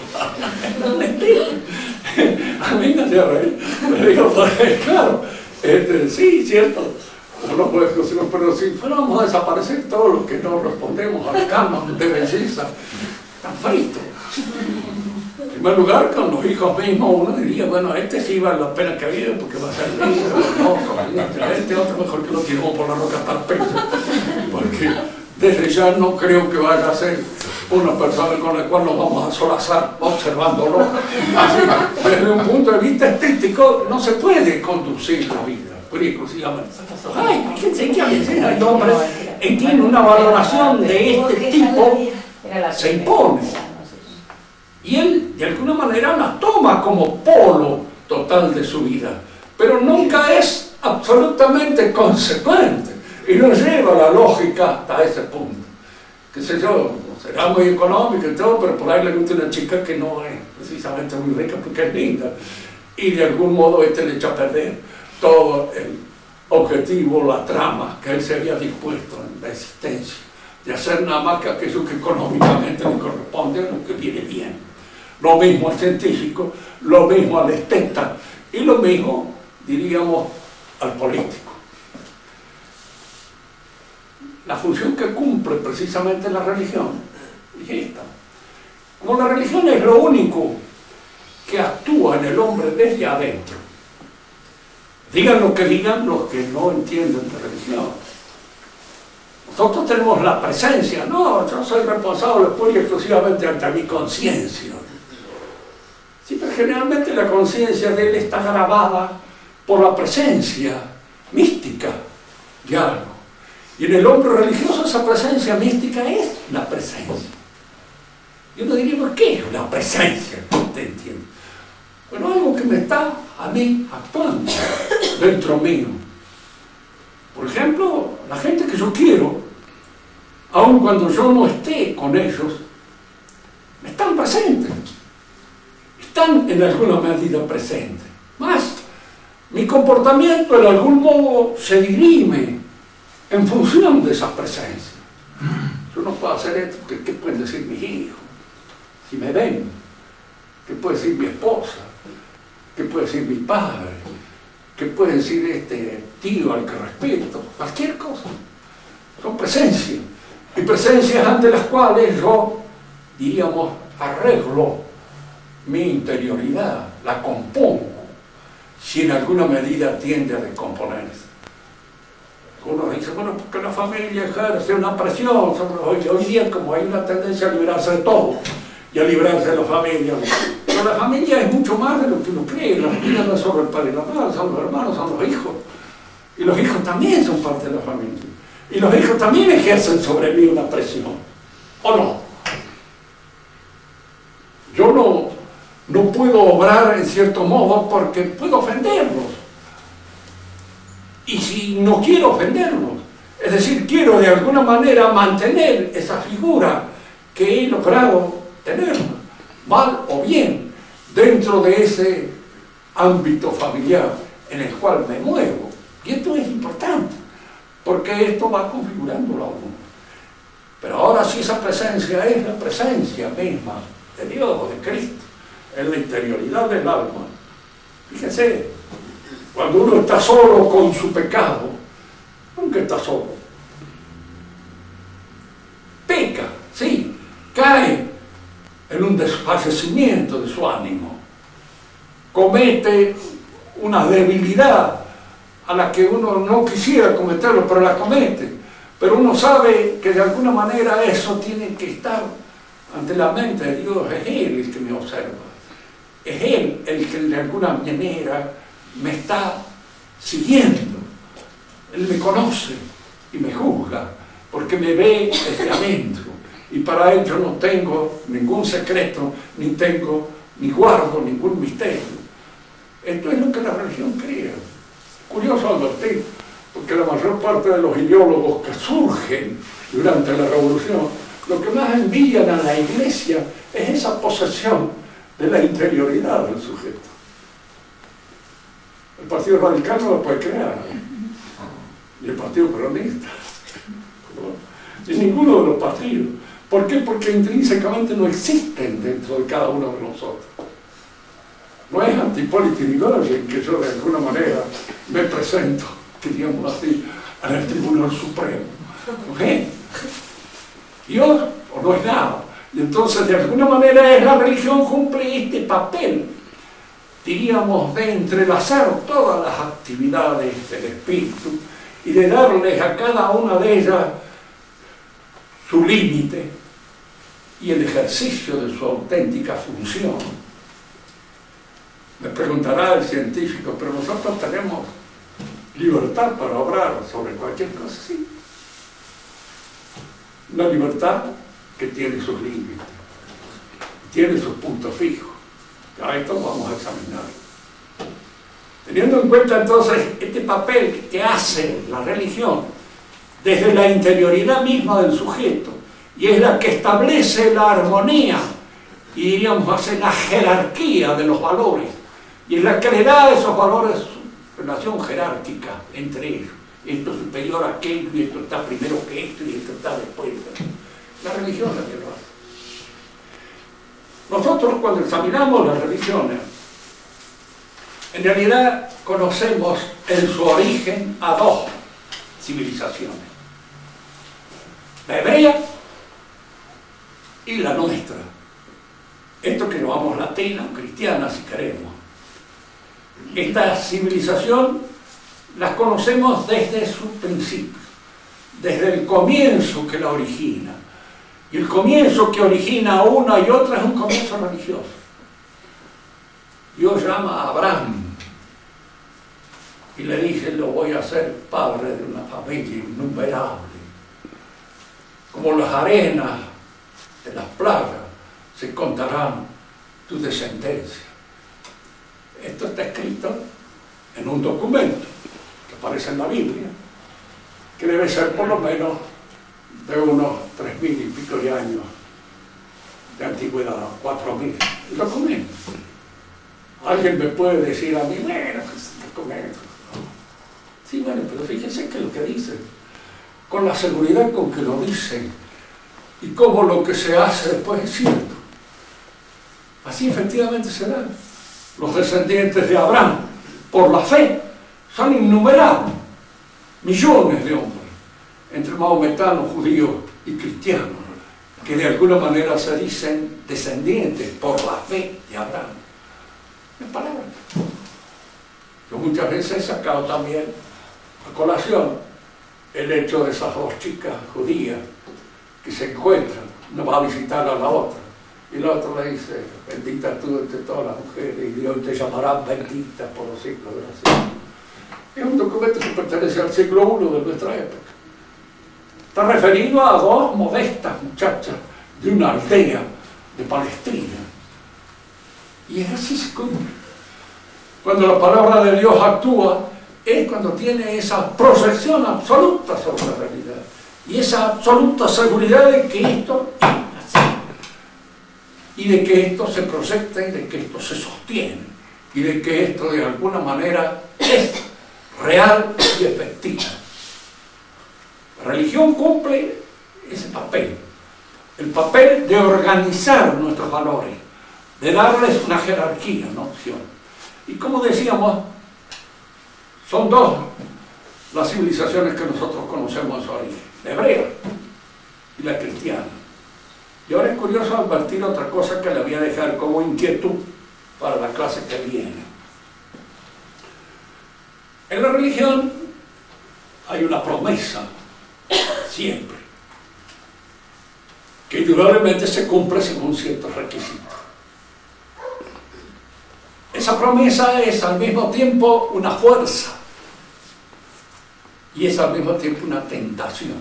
A mí me hacía reír. Me dijo, pues, claro, sí, cierto, uno puede decir, pero si fuéramos a desaparecer todos los que no respondemos al canon de belleza, tan frito. En primer lugar, con los hijos mismos, uno diría, bueno, este sí vale la pena que vive porque va a ser lindo, este otro mejor que lo tiramos por la roca Tarpeyo, porque desde ya no creo que vaya a ser una persona con la cual nos vamos a solazar observándolo. Así, desde un punto de vista estético, no se puede conducir la vida, pura y exclusivamente. Ay, fíjense que a veces hay hombres en quien una valoración de este tipo se impone. Y él, de alguna manera, la toma como polo total de su vida, pero nunca es absolutamente consecuente y no lleva la lógica hasta ese punto. Qué sé yo, será muy económico y todo, pero por ahí le gusta una chica que no es precisamente muy rica porque es linda, y de algún modo este le echa a perder todo el objetivo, la trama que él se había dispuesto en la existencia, de hacer nada más que aquello que económicamente le corresponde a lo que viene bien. Lo mismo al científico, lo mismo al esteta y lo mismo, diríamos, al político. La función que cumple precisamente la religión es esta. Como la religión es lo único que actúa en el hombre desde adentro, digan lo que digan los que no entienden de religión. Nosotros tenemos la presencia, no, yo soy responsable pura y exclusivamente ante mi conciencia. Sí, pero generalmente la conciencia de él está grabada por la presencia mística de algo. Y en el hombre religioso esa presencia mística es la presencia. Y uno diría, ¿por qué es la presencia? ¿Usted entiende? Bueno, algo que me está a mí actuando dentro mío. Por ejemplo, la gente que yo quiero, aun cuando yo no esté con ellos, están presentes. Están en alguna medida presentes. Más, Mi comportamiento en algún modo se dirime en función de esa presencia. Yo no puedo hacer esto, ¿qué pueden decir mis hijos? Si me ven, ¿qué puede decir mi esposa? ¿Qué puede decir mi padre? ¿Qué puede decir este tío al que respeto? Cualquier cosa. Son presencias. Y presencias ante las cuales yo, diríamos, arreglo mi interioridad, la compongo, si en alguna medida tiende a descomponerse. Uno dice, bueno, porque la familia ejerce una presión sobre hoy día, como hay una tendencia a librarse de todo y a librarse de la familia. Pero la familia es mucho más de lo que uno cree. La familia no es solo el padre y la madre, son los hermanos, son los hijos. Y los hijos también son parte de la familia. Y los hijos también ejercen sobre mí una presión. ¿O no? Yo no puedo obrar en cierto modo porque puedo ofenderlos. Y si no quiero ofenderlos, es decir, quiero de alguna manera mantener esa figura que he logrado tener, mal o bien, dentro de ese ámbito familiar en el cual me muevo. Y esto es importante, porque esto va configurándolo a uno. Pero ahora sí, esa presencia es la presencia misma de Dios, de Cristo, en la interioridad del alma. Fíjense, cuando uno está solo con su pecado, nunca está solo. Peca, sí, cae en un desfallecimiento de su ánimo. Comete una debilidad a la que uno no quisiera cometerlo, pero la comete. Pero uno sabe que de alguna manera eso tiene que estar ante la mente de Dios. Es Él el que me observa. Es Él el que de alguna manera me está siguiendo. Él me conoce y me juzga porque me ve desde adentro, y para él yo no tengo ningún secreto, ni guardo ningún misterio. Esto es lo que la religión crea. Curioso advertir, porque la mayor parte de los ideólogos que surgen durante la revolución, lo que más envían a la iglesia es esa posesión de la interioridad del sujeto. El Partido Radical no lo puede crear, ni el Partido Peronista, ni ninguno de los partidos. ¿Por qué? Porque intrínsecamente no existen dentro de cada uno de nosotros. No es Antipólito Yrigoyen que yo de alguna manera me presento, diríamos así, en el Tribunal Supremo. ¿No es? Dios o no es nada. Y entonces de alguna manera la religión cumple este papel, diríamos, de entrelazar todas las actividades del espíritu y de darles a cada una de ellas su límite y el ejercicio de su auténtica función. Me preguntará el científico, pero nosotros tenemos libertad para obrar sobre cualquier cosa. Sí, una libertad que tiene sus límites, tiene sus puntos fijos. A esto vamos a examinar. Teniendo en cuenta entonces este papel que hace la religión desde la interioridad misma del sujeto, y es la que establece la armonía y diríamos hace la jerarquía de los valores, y es la que le da a esos valores su relación jerárquica entre ellos. Esto es superior a aquello, y esto está primero que esto, y esto está después. La religión es la que lo hace. Nosotros, cuando examinamos las religiones, en realidad conocemos en su origen a dos civilizaciones: la hebrea y la nuestra. Esto que llamamos latina o cristiana, si queremos. Esta civilización las conocemos desde su principio, desde el comienzo que la origina. Y el comienzo que origina una y otra es un comienzo religioso. Dios llama a Abraham y le dice: lo voy a hacer padre de una familia innumerable. Como las arenas de las playas se contarán tu descendencia. Esto está escrito en un documento que aparece en la Biblia, que debe ser por lo menos de unos 3.000 y pico de años de antigüedad, 4.000. El documento. Alguien me puede decir a mí: bueno, con esto. Sí, bueno, pero fíjense que lo que dice, con la seguridad con que lo dice y cómo lo que se hace después es cierto. Así efectivamente será. Los descendientes de Abraham, por la fe, son innumerables, millones de hombres, entre mahometanos, judíos y cristianos, que de alguna manera se dicen descendientes por la fe de Abraham. Es palabra. Yo muchas veces he sacado también a colación el hecho de esas dos chicas judías que se encuentran, una va a visitar a la otra, y la otra le dice, bendita tú entre todas las mujeres, y Dios te llamará bendita por los siglos de los siglos. Es un documento que pertenece al siglo I de nuestra época. Está referido a dos modestas muchachas de una aldea de Palestina. Y es así se cumple. Cuando la palabra de Dios actúa, es cuando tiene esa proyección absoluta sobre la realidad. Y esa absoluta seguridad de que esto es así. Y de que esto se proyecta y de que esto se sostiene. Y de que esto de alguna manera es real y efectiva. La religión cumple ese papel. El papel de organizar nuestros valores, de darles una jerarquía, una opción. Y como decíamos, son dos las civilizaciones que nosotros conocemos en su origen, la hebrea y la cristiana. Y ahora es curioso advertir otra cosa que le voy a dejar como inquietud para la clase que viene. En la religión hay una promesa, siempre, que indudablemente se cumple según ciertos requisitos. Esa promesa es al mismo tiempo una fuerza y es al mismo tiempo una tentación.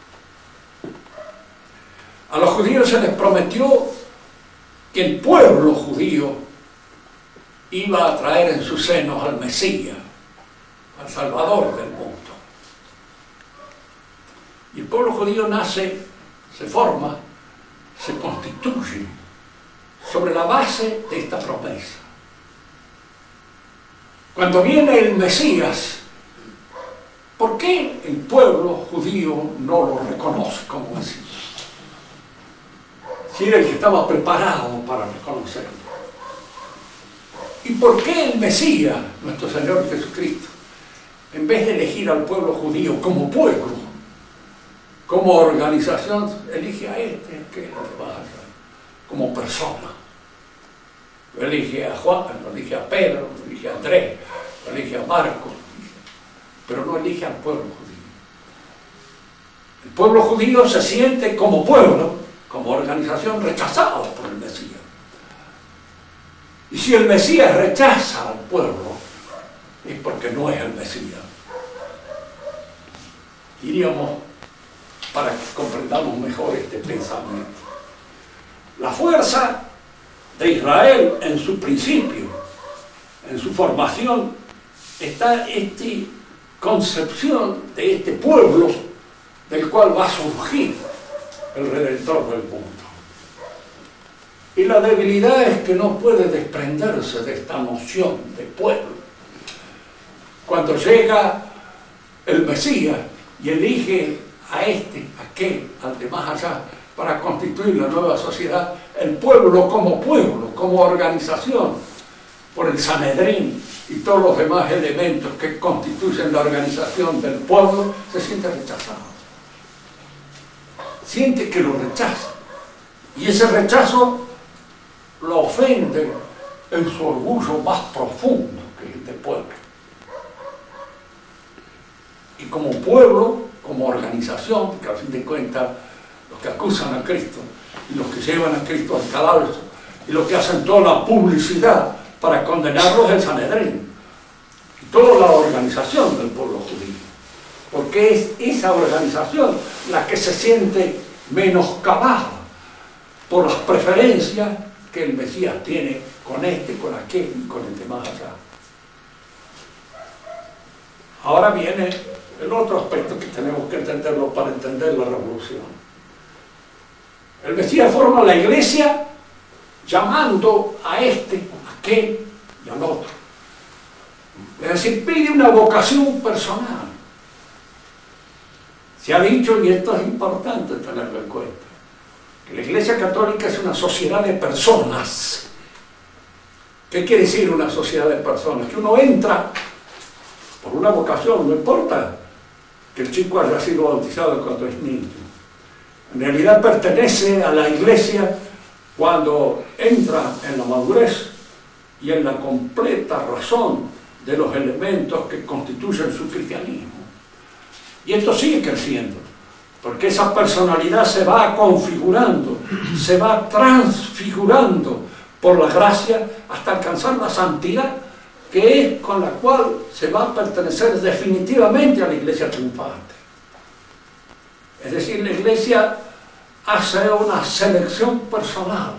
A los judíos se les prometió que el pueblo judío iba a traer en sus senos al Mesías, al Salvador del mundo. Y el pueblo judío nace, se forma, se constituye sobre la base de esta promesa. Cuando viene el Mesías, ¿por qué el pueblo judío no lo reconoce como Mesías? Si era el que estaba preparado para reconocerlo. ¿Y por qué el Mesías, nuestro Señor Jesucristo, en vez de elegir al pueblo judío como pueblo, como organización, elige a este, que como persona? Lo elige a Juan, lo elige a Pedro, lo elige a Andrés, lo elige a Marcos, pero no elige al pueblo judío. El pueblo judío se siente como pueblo, como organización, rechazado por el Mesías. Y si el Mesías rechaza al pueblo, es porque no es el Mesías. Diríamos, para que comprendamos mejor este pensamiento, la fuerza de Israel en su principio, en su formación, está esta concepción de este pueblo del cual va a surgir el Redentor del mundo. Y la debilidad es que no puede desprenderse de esta noción de pueblo. Cuando llega el Mesías y elige a este, a aquel, al de más allá, para constituir la nueva sociedad, el pueblo, como organización, por el Sanedrín y todos los demás elementos que constituyen la organización del pueblo, se siente rechazado. Siente que lo rechaza. Y ese rechazo lo ofende en su orgullo más profundo, que es el de pueblo. Y como pueblo, como organización, que a fin de cuentas los que acusan a Cristo y los que llevan a Cristo al cadalso y los que hacen toda la publicidad para condenarlos es el Sanedrín y toda la organización del pueblo judío, porque es esa organización la que se siente menoscabada por las preferencias que el Mesías tiene con este, con aquel y con el de más allá. Ahora viene el otro aspecto que tenemos que entenderlo para entender la revolución. El Mesías forma la iglesia llamando a este, a aquel y al otro. Es decir, pide una vocación personal. Se ha dicho, y esto es importante tenerlo en cuenta, que la Iglesia Católica es una sociedad de personas. ¿Qué quiere decir una sociedad de personas? Que uno entra por una vocación, no importa que el chico haya sido bautizado cuando es niño. En realidad pertenece a la Iglesia cuando entra en la madurez y en la completa razón de los elementos que constituyen su cristianismo. Y esto sigue creciendo, porque esa personalidad se va configurando, se va transfigurando por la gracia hasta alcanzar la santidad, que es con la cual se va a pertenecer definitivamente a la Iglesia triunfante. Es decir, la Iglesia hace una selección personal.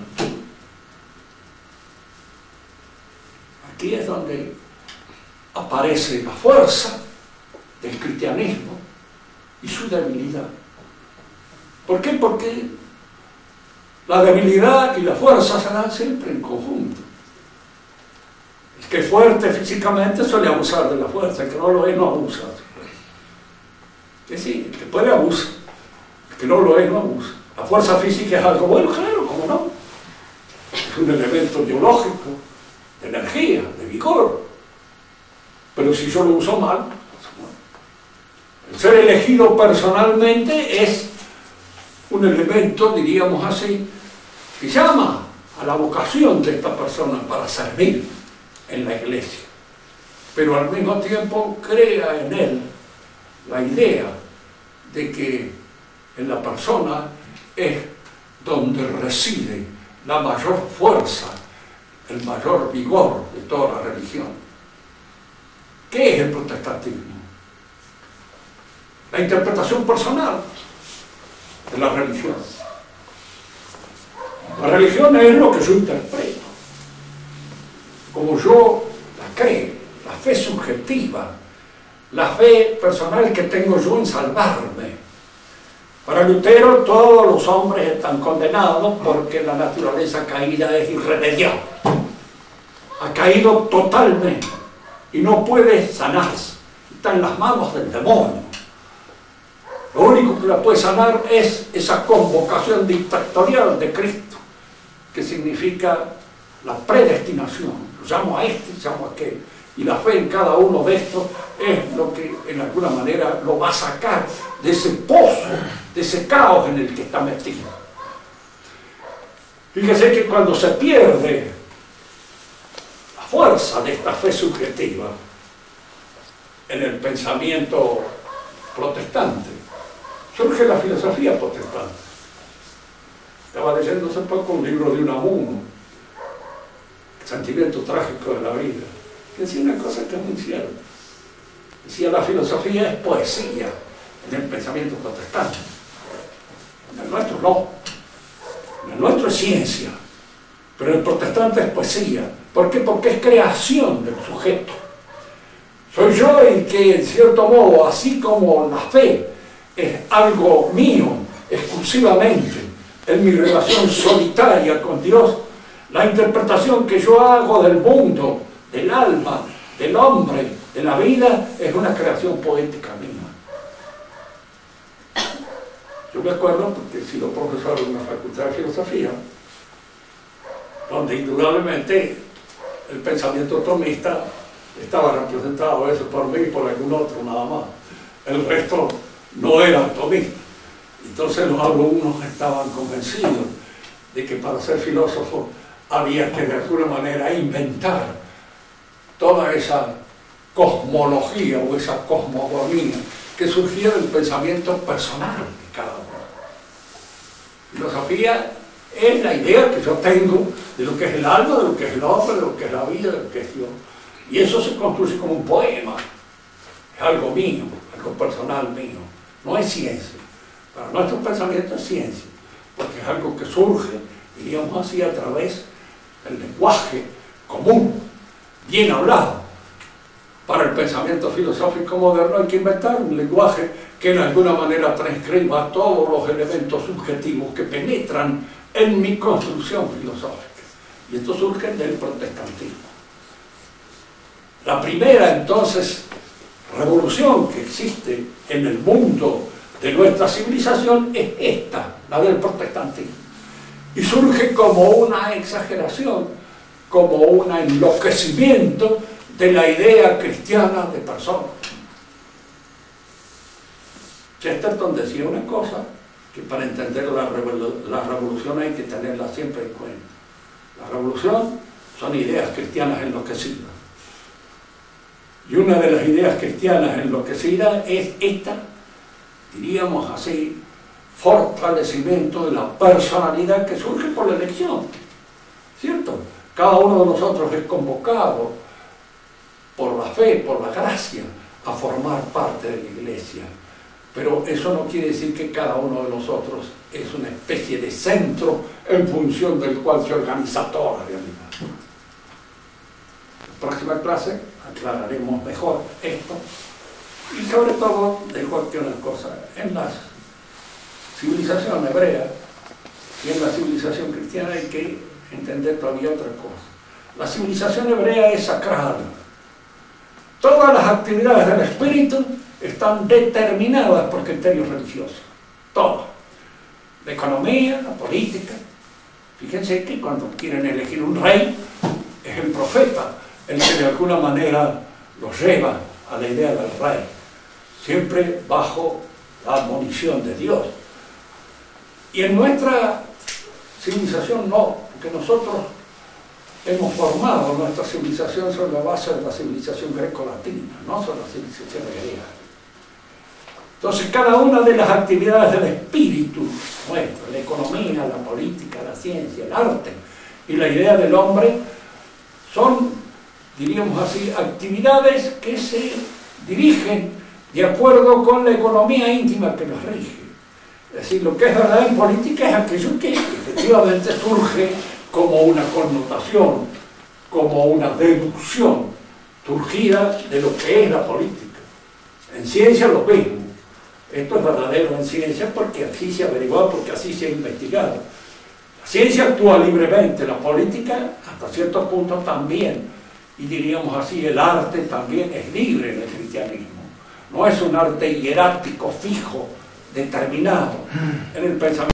Aquí es donde aparece la fuerza del cristianismo y su debilidad. ¿Por qué? Porque la debilidad y la fuerza se dan siempre en conjunto. El que es fuerte físicamente suele abusar de la fuerza, el que no lo es no abusa. Que sí, el que puede abusa, el que no lo es no abusa. La fuerza física es algo bueno, claro, ¿cómo no? Es un elemento biológico, de energía, de vigor. Pero si yo lo uso mal, el ser elegido personalmente es un elemento, diríamos así, que llama a la vocación de esta persona para servir en la Iglesia, pero al mismo tiempo crea en él la idea de que en la persona es donde reside la mayor fuerza, el mayor vigor de toda la religión. ¿Qué es el protestantismo? La interpretación personal de la religión. La religión es lo que yo interpreto, como yo la creo, la fe subjetiva, la fe personal que tengo yo en salvarme. Para Lutero todos los hombres están condenados porque la naturaleza caída es irremediable. Ha caído totalmente y no puede sanarse. Está en las manos del demonio. Lo único que la puede sanar es esa convocación dictatorial de Cristo, que significa la predestinación. Lo llamo a este, llamo a aquel. Y la fe en cada uno de estos es lo que en alguna manera lo va a sacar de ese pozo, de ese caos en el que está metido. Fíjese que cuando se pierde la fuerza de esta fe subjetiva en el pensamiento protestante, surge la filosofía protestante. Estaba leyendo hace poco un libro de Unamuno, El sentimiento trágico de la vida, que decía una cosa que es muy cierta. Decía, la filosofía es poesía en el pensamiento protestante. En el nuestro no. En el nuestro es ciencia. Pero el protestante es poesía. ¿Por qué? Porque es creación del sujeto. Soy yo el que, en cierto modo, así como la fe es algo mío, exclusivamente, en mi relación solitaria con Dios, la interpretación que yo hago del mundo, del alma, del hombre, de la vida, es una creación poética mía. Yo me acuerdo, porque he sido profesor en una facultad de filosofía, donde indudablemente el pensamiento tomista estaba representado a veces por mí y por algún otro nada más. El resto no era tomista. Entonces los alumnos estaban convencidos de que para ser filósofo había que de alguna manera inventar toda esa cosmología o esa cosmogonía que surgía del pensamiento personal de cada uno. Filosofía es la idea que yo tengo de lo que es el alma, de lo que es el hombre, de lo que es la vida, de lo que es Dios. Y eso se construye como un poema. Es algo mío, algo personal mío. No es ciencia. Para nuestro pensamiento es ciencia, porque es algo que surge, diríamos así, a través del lenguaje común, bien hablado. Para el pensamiento filosófico moderno hay que inventar un lenguaje que en alguna manera transcriba todos los elementos subjetivos que penetran en mi construcción filosófica. Y esto surge del protestantismo. La primera, entonces, revolución que existe en el mundo de nuestra civilización es esta, la del protestantismo. Y surge como una exageración, como un enloquecimiento de la idea cristiana de persona. Chesterton decía una cosa que para entender la revolución hay que tenerla siempre en cuenta. La revolución son ideas cristianas enloquecidas. Y una de las ideas cristianas enloquecidas es esta, diríamos así, fortalecimiento de la personalidad que surge por la elección, ¿cierto? Cada uno de nosotros es convocado por la fe, por la gracia, a formar parte de la iglesia. Pero eso no quiere decir que cada uno de nosotros es una especie de centro en función del cual se organiza toda la realidad. En la próxima clase aclararemos mejor esto. Y sobre todo, dejo aquí una cosa, en la civilización hebrea y en la civilización cristiana hay que entender todavía otra cosa. La civilización hebrea es sacral. Todas las actividades del espíritu están determinadas por criterios religiosos. Todas. La economía, la política. Fíjense que cuando quieren elegir un rey, es el profeta el que de alguna manera los lleva a la idea del rey. Siempre bajo la admonición de Dios. Y en nuestra civilización no, porque nosotros hemos formado nuestra civilización sobre la base de la civilización greco-latina, no sobre la civilización griega. Entonces, cada una de las actividades del espíritu nuestro, la economía, la política, la ciencia, el arte y la idea del hombre, son, diríamos así, actividades que se dirigen de acuerdo con la economía íntima que nos rige. Es decir, lo que es verdad en política es aquello que efectivamente surge como una connotación, como una deducción surgida de lo que es la política. En ciencia lo mismo. Esto es verdadero en ciencia porque así se ha averiguado, porque así se ha investigado. La ciencia actúa libremente, la política hasta cierto punto también. Y diríamos así, el arte también es libre en el cristianismo. No es un arte hierático, fijo, determinado en el pensamiento.